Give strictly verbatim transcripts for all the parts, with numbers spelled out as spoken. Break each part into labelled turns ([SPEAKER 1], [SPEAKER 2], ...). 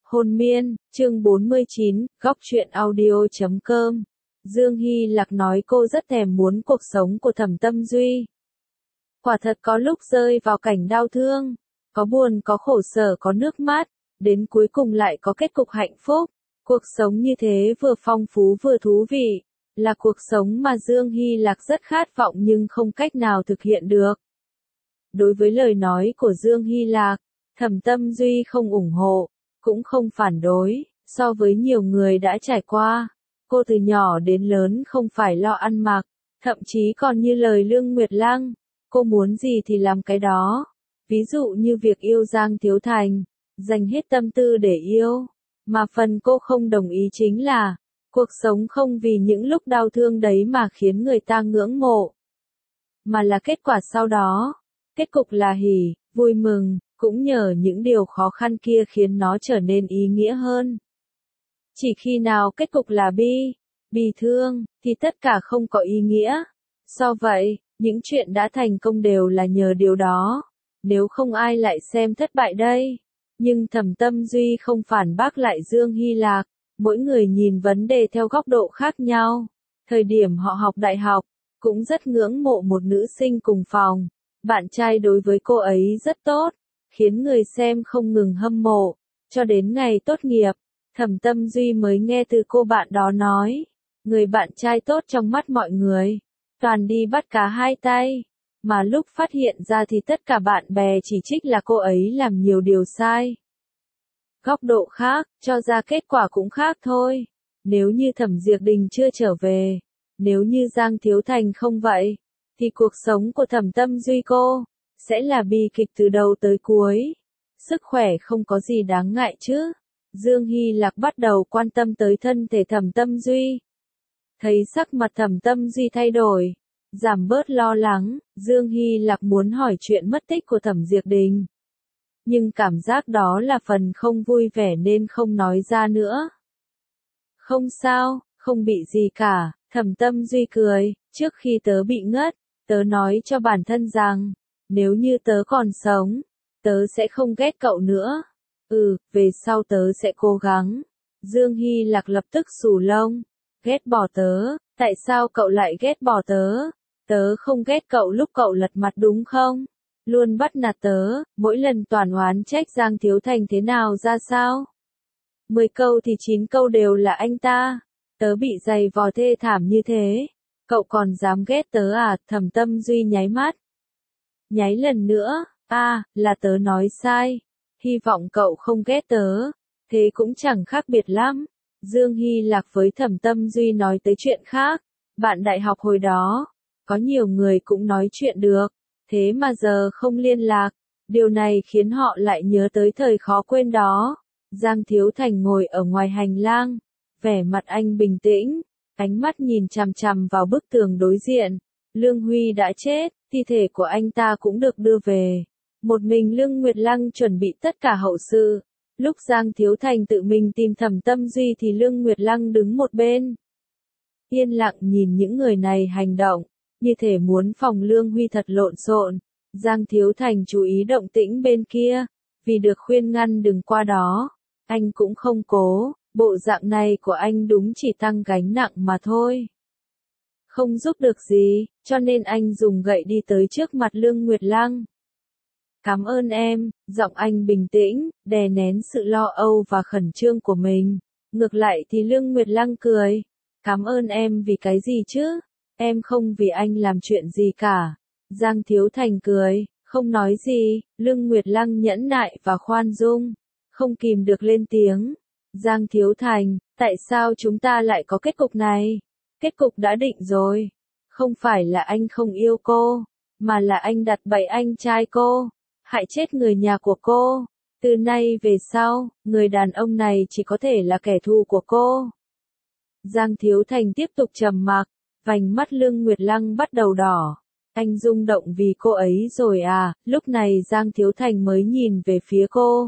[SPEAKER 1] Hồn miên, chương bốn mươi chín, góc truyện audio chấm com. Dương Hy Lạc nói cô rất thèm muốn cuộc sống của Thẩm Tâm Duy. Quả thật có lúc rơi vào cảnh đau thương, có buồn có khổ sở có nước mắt, đến cuối cùng lại có kết cục hạnh phúc. Cuộc sống như thế vừa phong phú vừa thú vị, là cuộc sống mà Dương Hy Lạc rất khát vọng nhưng không cách nào thực hiện được. Đối với lời nói của Dương Hy Lạc, Thẩm Tâm Duy không ủng hộ, cũng không phản đối, so với nhiều người đã trải qua. Cô từ nhỏ đến lớn không phải lo ăn mặc, thậm chí còn như lời Lương Nguyệt Lăng, cô muốn gì thì làm cái đó. Ví dụ như việc yêu Giang Thiếu Thành, dành hết tâm tư để yêu. Mà phần cô không đồng ý chính là, cuộc sống không vì những lúc đau thương đấy mà khiến người ta ngưỡng mộ. Mà là kết quả sau đó. Kết cục là hỉ, vui mừng, cũng nhờ những điều khó khăn kia khiến nó trở nên ý nghĩa hơn. Chỉ khi nào kết cục là bi, bi thương, thì tất cả không có ý nghĩa. Do vậy, những chuyện đã thành công đều là nhờ điều đó. Nếu không ai lại xem thất bại đây. Nhưng Thẩm Tâm Duy không phản bác lại Dương Hy Lạc. Mỗi người nhìn vấn đề theo góc độ khác nhau. Thời điểm họ học đại học, cũng rất ngưỡng mộ một nữ sinh cùng phòng. Bạn trai đối với cô ấy rất tốt, khiến người xem không ngừng hâm mộ. Cho đến ngày tốt nghiệp, Thẩm Tâm Duy mới nghe từ cô bạn đó nói, người bạn trai tốt trong mắt mọi người, toàn đi bắt cá hai tay. Mà lúc phát hiện ra thì tất cả bạn bè chỉ trích là cô ấy làm nhiều điều sai. Góc độ khác, cho ra kết quả cũng khác thôi. Nếu như Thẩm Diệp Đình chưa trở về, nếu như Giang Thiếu Thành không vậy, thì cuộc sống của Thẩm Tâm Duy cô sẽ là bi kịch từ đầu tới cuối. Sức khỏe không có gì đáng ngại chứ. Dương Hy Lạc bắt đầu quan tâm tới thân thể Thẩm Tâm Duy. Thấy sắc mặt Thẩm Tâm Duy thay đổi, giảm bớt lo lắng, Dương Hy Lạc muốn hỏi chuyện mất tích của Thẩm Diệp Đình. Nhưng cảm giác đó là phần không vui vẻ nên không nói ra nữa. Không sao, không bị gì cả, Thẩm Tâm Duy cười, trước khi tớ bị ngất, tớ nói cho bản thân rằng, nếu như tớ còn sống, tớ sẽ không ghét cậu nữa. Ừ, về sau tớ sẽ cố gắng. Dương Hy Lạc lập tức xù lông. Ghét bỏ tớ, tại sao cậu lại ghét bỏ tớ? Tớ không ghét cậu lúc cậu lật mặt đúng không? Luôn bắt nạt tớ, mỗi lần toàn oán trách Giang Thiếu Thành thế nào ra sao? Mười câu thì chín câu đều là anh ta. Tớ bị giày vò thê thảm như thế. Cậu còn dám ghét tớ à? Thẩm Tâm Duy nháy mắt. Nháy lần nữa, à, là tớ nói sai. Hy vọng cậu không ghét tớ. Thế cũng chẳng khác biệt lắm. Dương Hy Lạc với Thẩm Tâm Duy nói tới chuyện khác. Bạn đại học hồi đó, có nhiều người cũng nói chuyện được. Thế mà giờ không liên lạc. Điều này khiến họ lại nhớ tới thời khó quên đó. Giang Thiếu Thành ngồi ở ngoài hành lang. Vẻ mặt anh bình tĩnh. Ánh mắt nhìn chằm chằm vào bức tường đối diện. Lương Huy đã chết, thi thể của anh ta cũng được đưa về. Một mình Lương Nguyệt Lăng chuẩn bị tất cả hậu sự. Lúc Giang Thiếu Thành tự mình tìm Thẩm Tâm Duy thì Lương Nguyệt Lăng đứng một bên. Yên lặng nhìn những người này hành động, như thể muốn phòng Lương Huy thật lộn xộn. Giang Thiếu Thành chú ý động tĩnh bên kia, vì được khuyên ngăn đừng qua đó. Anh cũng không cố. Bộ dạng này của anh đúng chỉ tăng gánh nặng mà thôi. Không giúp được gì, cho nên anh dùng gậy đi tới trước mặt Lương Nguyệt Lăng. Cảm ơn em, giọng anh bình tĩnh, đè nén sự lo âu và khẩn trương của mình. Ngược lại thì Lương Nguyệt Lăng cười. Cảm ơn em vì cái gì chứ? Em không vì anh làm chuyện gì cả. Giang Thiếu Thành cười, không nói gì. Lương Nguyệt Lăng nhẫn nại và khoan dung, không kìm được lên tiếng. Giang Thiếu Thành, tại sao chúng ta lại có kết cục này? Kết cục đã định rồi. Không phải là anh không yêu cô, mà là anh đặt bẫy anh trai cô, hại chết người nhà của cô. Từ nay về sau, người đàn ông này chỉ có thể là kẻ thù của cô. Giang Thiếu Thành tiếp tục trầm mặc, vành mắt Lương Nguyệt Lăng bắt đầu đỏ. Anh rung động vì cô ấy rồi à? Lúc này Giang Thiếu Thành mới nhìn về phía cô.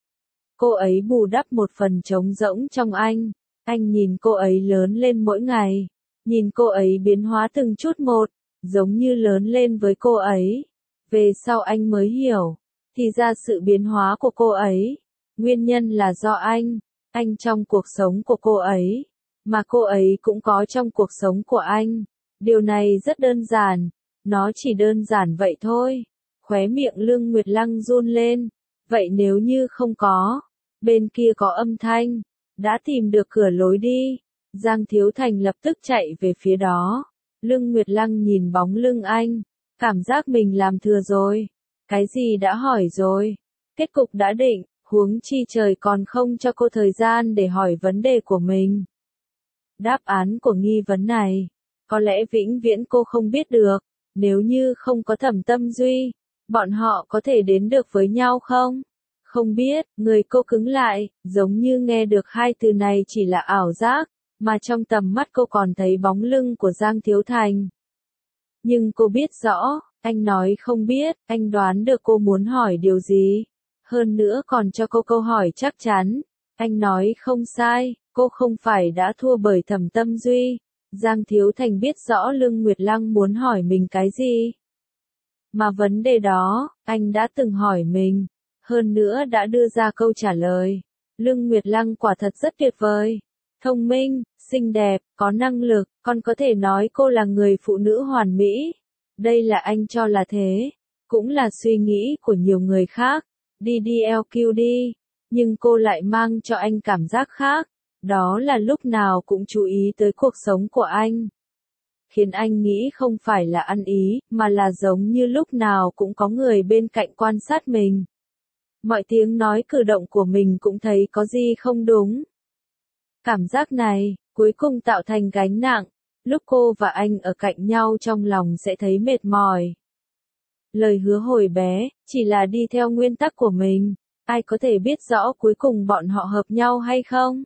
[SPEAKER 1] Cô ấy bù đắp một phần trống rỗng trong anh. Anh nhìn cô ấy lớn lên mỗi ngày. Nhìn cô ấy biến hóa từng chút một, giống như lớn lên với cô ấy. Về sau anh mới hiểu, thì ra sự biến hóa của cô ấy, Nguyên nhân là do anh, anh trong cuộc sống của cô ấy, mà cô ấy cũng có trong cuộc sống của anh. Điều này rất đơn giản, nó chỉ đơn giản vậy thôi. Khóe miệng Lương Nguyệt Lăng run lên, vậy nếu như không có, bên kia có âm thanh, đã tìm được cửa lối đi. Giang Thiếu Thành lập tức chạy về phía đó. Lương Nguyệt Lăng nhìn bóng lưng anh, cảm giác mình làm thừa rồi. Cái gì đã hỏi rồi, kết cục đã định, huống chi trời còn không cho cô thời gian để hỏi vấn đề của mình. Đáp án của nghi vấn này, có lẽ vĩnh viễn cô không biết được. Nếu như không có Thẩm Tâm Duy, bọn họ có thể đến được với nhau không? Không biết, người cô cứng lại, giống như nghe được hai từ này chỉ là ảo giác, mà trong tầm mắt cô còn thấy bóng lưng của Giang Thiếu Thành. Nhưng cô biết rõ, anh nói không biết, anh đoán được cô muốn hỏi điều gì. Hơn nữa còn cho cô câu hỏi chắc chắn. Anh nói không sai, cô không phải đã thua bởi Thẩm Tâm Duy. Giang Thiếu Thành biết rõ Lương Nguyệt Lăng muốn hỏi mình cái gì. Mà vấn đề đó, anh đã từng hỏi mình. Hơn nữa đã đưa ra câu trả lời. Lương Nguyệt Lăng quả thật rất tuyệt vời. Thông minh, xinh đẹp, có năng lực, còn có thể nói cô là người phụ nữ hoàn mỹ. Đây là anh cho là thế. Cũng là suy nghĩ của nhiều người khác. Đi đi eo kiu đi. Nhưng cô lại mang cho anh cảm giác khác. Đó là lúc nào cũng chú ý tới cuộc sống của anh. Khiến anh nghĩ không phải là ăn ý, mà là giống như lúc nào cũng có người bên cạnh quan sát mình. Mọi tiếng nói cử động của mình cũng thấy có gì không đúng. Cảm giác này, cuối cùng tạo thành gánh nặng. Lúc cô và anh ở cạnh nhau trong lòng sẽ thấy mệt mỏi. Lời hứa hồi bé, chỉ là đi theo nguyên tắc của mình. Ai có thể biết rõ cuối cùng bọn họ hợp nhau hay không?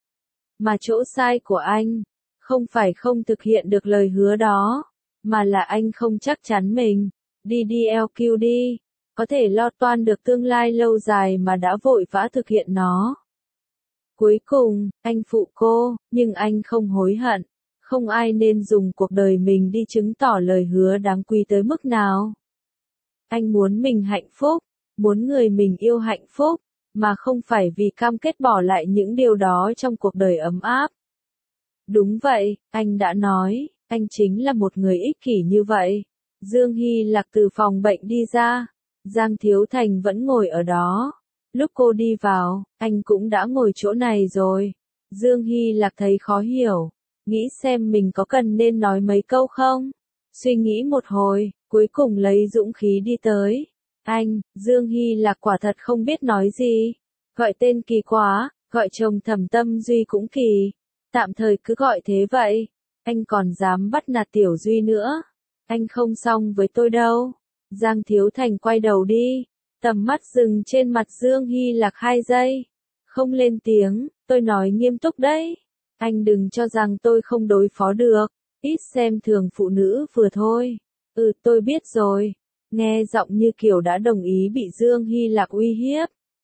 [SPEAKER 1] Mà chỗ sai của anh, không phải không thực hiện được lời hứa đó, mà là anh không chắc chắn mình. Đi đi eo kiu đi, có thể lo toan được tương lai lâu dài mà đã vội vã thực hiện nó. Cuối cùng, anh phụ cô, nhưng anh không hối hận. Không ai nên dùng cuộc đời mình đi chứng tỏ lời hứa đáng quý tới mức nào. Anh muốn mình hạnh phúc, muốn người mình yêu hạnh phúc, mà không phải vì cam kết bỏ lại những điều đó trong cuộc đời ấm áp. Đúng vậy, anh đã nói, anh chính là một người ích kỷ như vậy. Dương Hy Lạc từ phòng bệnh đi ra. Giang Thiếu Thành vẫn ngồi ở đó. Lúc cô đi vào, anh cũng đã ngồi chỗ này rồi. Dương Hy Lạc thấy khó hiểu. Nghĩ xem mình có cần nên nói mấy câu không? Suy nghĩ một hồi, cuối cùng lấy dũng khí đi tới. Anh, Dương Hy Lạc quả thật không biết nói gì. Gọi tên kỳ quá, gọi chồng Thẩm Tâm Duy cũng kỳ. Tạm thời cứ gọi thế vậy. Anh còn dám bắt nạt Tiểu Duy nữa. Anh không xong với tôi đâu. Giang Thiếu Thành quay đầu đi. Tầm mắt dừng trên mặt Dương Hy Lạc hai giây. Không lên tiếng, tôi nói nghiêm túc đấy. Anh đừng cho rằng tôi không đối phó được. Ít xem thường phụ nữ vừa thôi. Ừ, tôi biết rồi. Nghe giọng như kiểu đã đồng ý bị Dương Hy Lạc uy hiếp.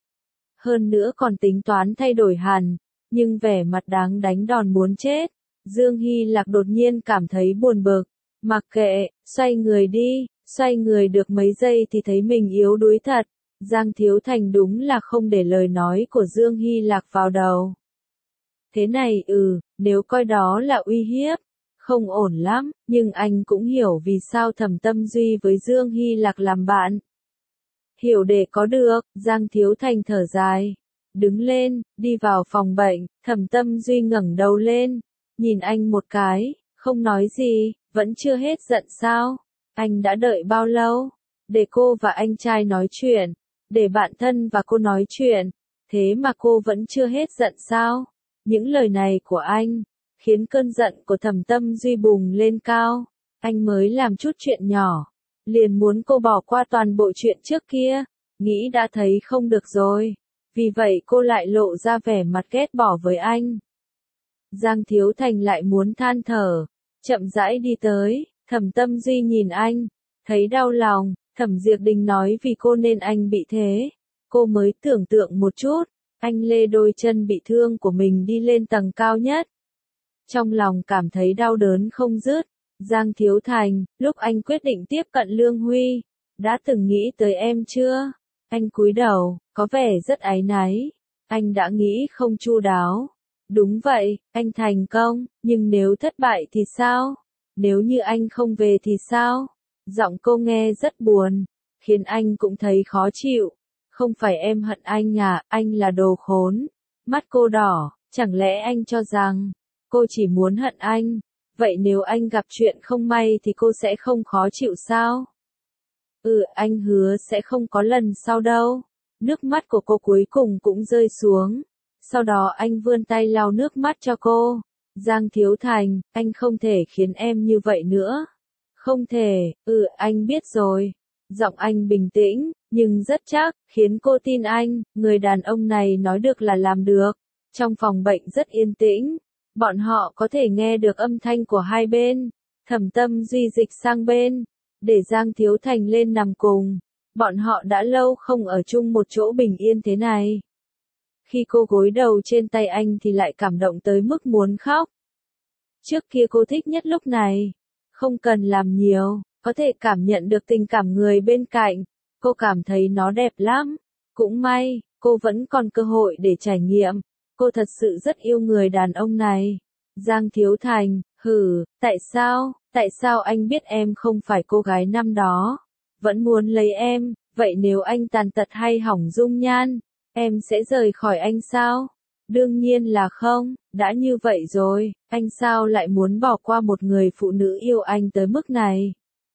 [SPEAKER 1] Hơn nữa còn tính toán thay đổi hẳn, nhưng vẻ mặt đáng đánh đòn muốn chết. Dương Hy Lạc đột nhiên cảm thấy buồn bực. Mặc kệ, xoay người đi, xoay người được mấy giây thì thấy mình yếu đuối thật. Giang Thiếu Thành đúng là không để lời nói của Dương Hy Lạc vào đầu. Thế này ừ, nếu coi đó là uy hiếp, không ổn lắm, nhưng anh cũng hiểu vì sao Thẩm Tâm Duy với Dương Hy Lạc làm bạn. Hiểu để có được, Giang Thiếu Thành thở dài. Đứng lên, đi vào phòng bệnh, Thẩm Tâm Duy ngẩng đầu lên, nhìn anh một cái, không nói gì, vẫn chưa hết giận sao? Anh đã đợi bao lâu? Để cô và anh trai nói chuyện, để bạn thân và cô nói chuyện, thế mà cô vẫn chưa hết giận sao? Những lời này của anh, khiến cơn giận của Thẩm Tâm Duy bùng lên cao. Anh mới làm chút chuyện nhỏ, liền muốn cô bỏ qua toàn bộ chuyện trước kia, nghĩ đã thấy không được rồi. Vì vậy cô lại lộ ra vẻ mặt ghét bỏ với anh. Giang Thiếu Thành lại muốn than thở, chậm rãi đi tới, Thẩm Tâm Duy nhìn anh, thấy đau lòng, Thẩm Diệp Đình nói vì cô nên anh bị thế. Cô mới tưởng tượng một chút, anh lê đôi chân bị thương của mình đi lên tầng cao nhất. Trong lòng cảm thấy đau đớn không dứt. Giang Thiếu Thành, lúc anh quyết định tiếp cận Lương Huy, đã từng nghĩ tới em chưa? Anh cúi đầu, có vẻ rất áy náy. Anh đã nghĩ không chu đáo. Đúng vậy, anh thành công, nhưng nếu thất bại thì sao? Nếu như anh không về thì sao? Giọng cô nghe rất buồn, khiến anh cũng thấy khó chịu. Không phải em hận anh à, anh là đồ khốn. Mắt cô đỏ, chẳng lẽ anh cho rằng cô chỉ muốn hận anh? Vậy nếu anh gặp chuyện không may thì cô sẽ không khó chịu sao? Ừ, anh hứa sẽ không có lần sau đâu. Nước mắt của cô cuối cùng cũng rơi xuống. Sau đó anh vươn tay lau nước mắt cho cô. Giang Thiếu Thành, anh không thể khiến em như vậy nữa. Không thể, ừ, anh biết rồi. Giọng anh bình tĩnh, nhưng rất chắc, khiến cô tin anh, người đàn ông này nói được là làm được. Trong phòng bệnh rất yên tĩnh, bọn họ có thể nghe được âm thanh của hai bên. Thẩm Tâm Duy dịch sang bên, để Giang Thiếu Thành lên nằm cùng. Bọn họ đã lâu không ở chung một chỗ bình yên thế này. Khi cô gối đầu trên tay anh thì lại cảm động tới mức muốn khóc. Trước kia cô thích nhất lúc này. Không cần làm nhiều, có thể cảm nhận được tình cảm người bên cạnh. Cô cảm thấy nó đẹp lắm. Cũng may, cô vẫn còn cơ hội để trải nghiệm. Cô thật sự rất yêu người đàn ông này. Giang Thiếu Thành, hừ, tại sao, tại sao anh biết em không phải cô gái năm đó? Vẫn muốn lấy em, vậy nếu anh tàn tật hay hỏng dung nhan, em sẽ rời khỏi anh sao? Đương nhiên là không, đã như vậy rồi, anh sao lại muốn bỏ qua một người phụ nữ yêu anh tới mức này?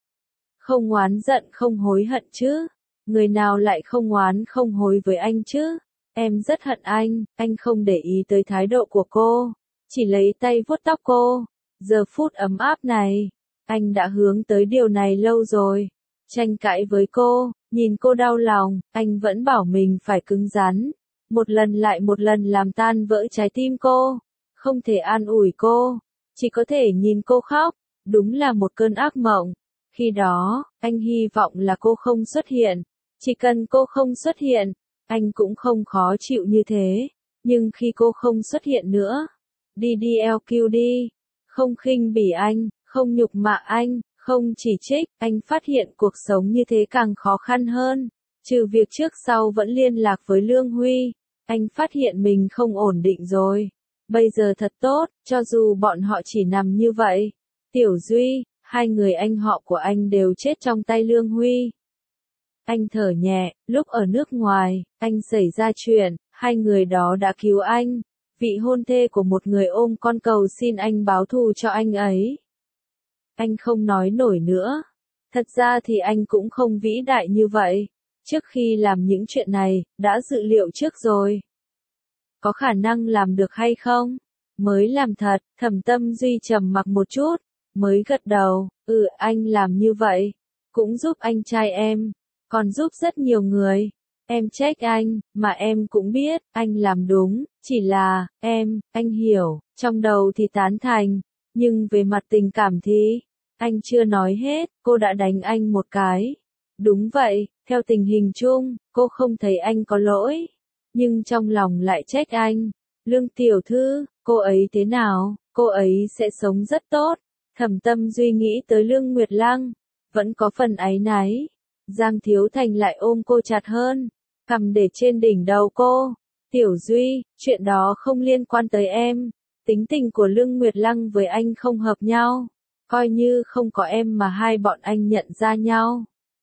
[SPEAKER 1] Không oán giận không hối hận chứ? Người nào lại không oán không hối với anh chứ? Em rất hận anh, anh không để ý tới thái độ của cô, chỉ lấy tay vuốt tóc cô. Giờ phút ấm áp này, anh đã hướng tới điều này lâu rồi. Tranh cãi với cô, nhìn cô đau lòng, anh vẫn bảo mình phải cứng rắn. Một lần lại một lần làm tan vỡ trái tim cô. Không thể an ủi cô, chỉ có thể nhìn cô khóc. Đúng là một cơn ác mộng. Khi đó, anh hy vọng là cô không xuất hiện. Chỉ cần cô không xuất hiện, anh cũng không khó chịu như thế. Nhưng khi cô không xuất hiện nữa, đi đi eo kiu đi. Không khinh bỉ anh, không nhục mạ anh, không chỉ trích, anh phát hiện cuộc sống như thế càng khó khăn hơn. Trừ việc trước sau vẫn liên lạc với Lương Huy, anh phát hiện mình không ổn định rồi. Bây giờ thật tốt, cho dù bọn họ chỉ nằm như vậy. Tiểu Duy, hai người anh họ của anh đều chết trong tay Lương Huy. Anh thở nhẹ, lúc ở nước ngoài, anh xảy ra chuyện, hai người đó đã cứu anh. Vị hôn thê của một người ôm con cầu xin anh báo thù cho anh ấy. Anh không nói nổi nữa. Thật ra thì anh cũng không vĩ đại như vậy. Trước khi làm những chuyện này, đã dự liệu trước rồi. Có khả năng làm được hay không? Mới làm thật, Thẩm Tâm Duy trầm mặc một chút, mới gật đầu, ừ anh làm như vậy. Cũng giúp anh trai em, còn giúp rất nhiều người. Em trách anh, mà em cũng biết, anh làm đúng, chỉ là, em, anh hiểu, trong đầu thì tán thành, nhưng về mặt tình cảm thì, anh chưa nói hết, cô đã đánh anh một cái. Đúng vậy, theo tình hình chung, cô không thấy anh có lỗi, nhưng trong lòng lại trách anh. Lương tiểu thư, cô ấy thế nào, cô ấy sẽ sống rất tốt. Thẩm Tâm Duy nghĩ tới Lương Nguyệt Lăng, vẫn có phần áy náy. Giang Thiếu Thành lại ôm cô chặt hơn, cầm để trên đỉnh đầu cô. Tiểu Duy, chuyện đó không liên quan tới em. Tính tình của Lương Nguyệt Lăng với anh không hợp nhau. Coi như không có em mà hai bọn anh nhận ra nhau.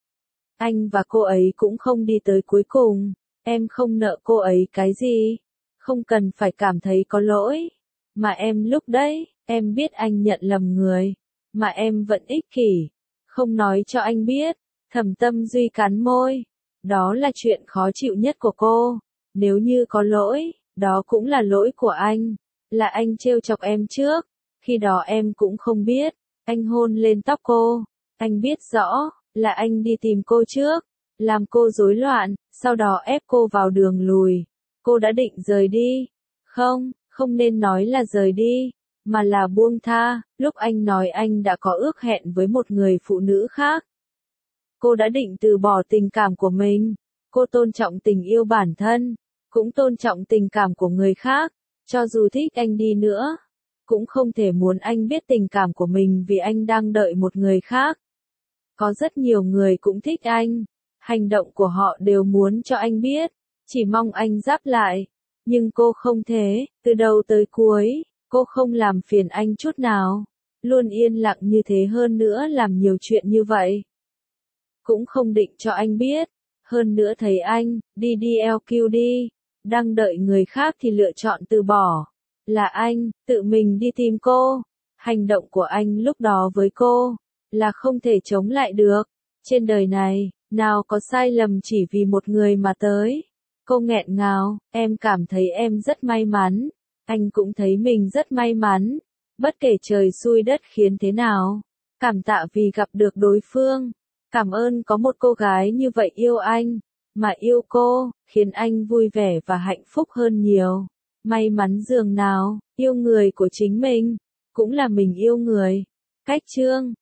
[SPEAKER 1] Anh và cô ấy cũng không đi tới cuối cùng. Em không nợ cô ấy cái gì. Không cần phải cảm thấy có lỗi. Mà em lúc đấy, em biết anh nhận lầm người. Mà em vẫn ích kỷ. Không nói cho anh biết. Thẩm Tâm Duy cắn môi. Đó là chuyện khó chịu nhất của cô. Nếu như có lỗi, đó cũng là lỗi của anh. Là anh trêu chọc em trước. Khi đó em cũng không biết. Anh hôn lên tóc cô. Anh biết rõ, là anh đi tìm cô trước. Làm cô rối loạn, sau đó ép cô vào đường lùi. Cô đã định rời đi. Không, không nên nói là rời đi. Mà là buông tha, lúc anh nói anh đã có ước hẹn với một người phụ nữ khác. Cô đã định từ bỏ tình cảm của mình. Cô tôn trọng tình yêu bản thân, cũng tôn trọng tình cảm của người khác. Cho dù thích anh đi nữa, cũng không thể muốn anh biết tình cảm của mình vì anh đang đợi một người khác. Có rất nhiều người cũng thích anh. Hành động của họ đều muốn cho anh biết, chỉ mong anh đáp lại. Nhưng cô không thế, từ đầu tới cuối, cô không làm phiền anh chút nào. Luôn yên lặng như thế, hơn nữa làm nhiều chuyện như vậy. Cũng không định cho anh biết. Hơn nữa thấy anh, đi đi lờ quy đi, đang đợi người khác thì lựa chọn từ bỏ. Là anh, tự mình đi tìm cô. Hành động của anh lúc đó với cô, là không thể chống lại được. Trên đời này, nào có sai lầm chỉ vì một người mà tới. Cô nghẹn ngào, em cảm thấy em rất may mắn. Anh cũng thấy mình rất may mắn. Bất kể trời xui đất khiến thế nào. Cảm tạ vì gặp được đối phương. Cảm ơn có một cô gái như vậy yêu anh. Mà yêu cô, khiến anh vui vẻ và hạnh phúc hơn nhiều. May mắn dường nào, yêu người của chính mình, cũng là mình yêu người. Cách chương